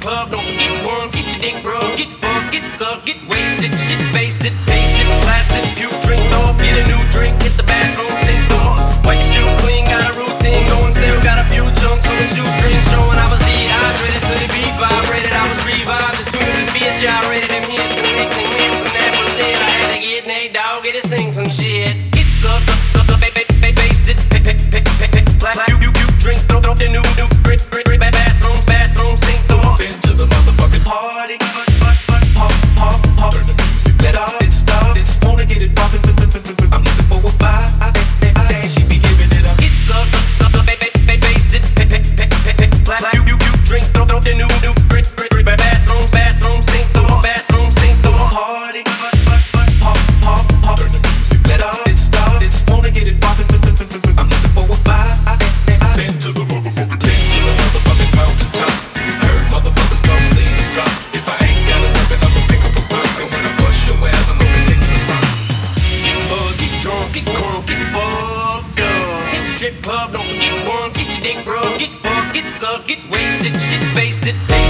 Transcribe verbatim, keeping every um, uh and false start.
club, don't forget ones. Get your dick rubbed, get fucked, get sucked, get wasted, shit faced it, taste it, blasted, puke, drink off, get a new drink, hit the bathroom, sink door. Wipe your shoe clean, got a routine going, still got a few chunks on the shoestring showing. I was dehydrated to the beat vibrated, I was revived as soon as the beats gyrated. Them hips and kicks and hips and that was it. I had to get Nate Dogg, get to sing some shit. Get sucked, up, up, based it, pick, pick, pick, pick, pick, black, you, you, you, drink, throw, throw the new, new, brick, brick, brick, bathroom, bathroom, sink door. Into the motherfucking party, pop, pop, pop, pop. Turn the music, let all it start. It's wanna get it poppin'. I'm looking for a vibe. She be giving it up. Get sucked, up, up, based it, pick, pick, pick, pick, pick, black, you, you, you, drink, throw, throw the new, new, brick, brick, brick, bathroom, bathroom, sink door, bathroom, sink door. Party, pop, pop, pop. Turn the music, let all it start. It's wanna get it poppin'. I'm looking for a vibe. Been to the motherfucking, been to the motherfucking mountaintop. Heard motherfuckers come see it drop. If I ain't got a weapon, I'ma pick up a rock. And when I bust your ass, I'm gonna take it from. Get buzzed, get drunk, get crunk, get fucked up. Hit the strip club, don't forget ones. Get your dick rubbed, get fucked, get sucked, get wasted, shit faced it.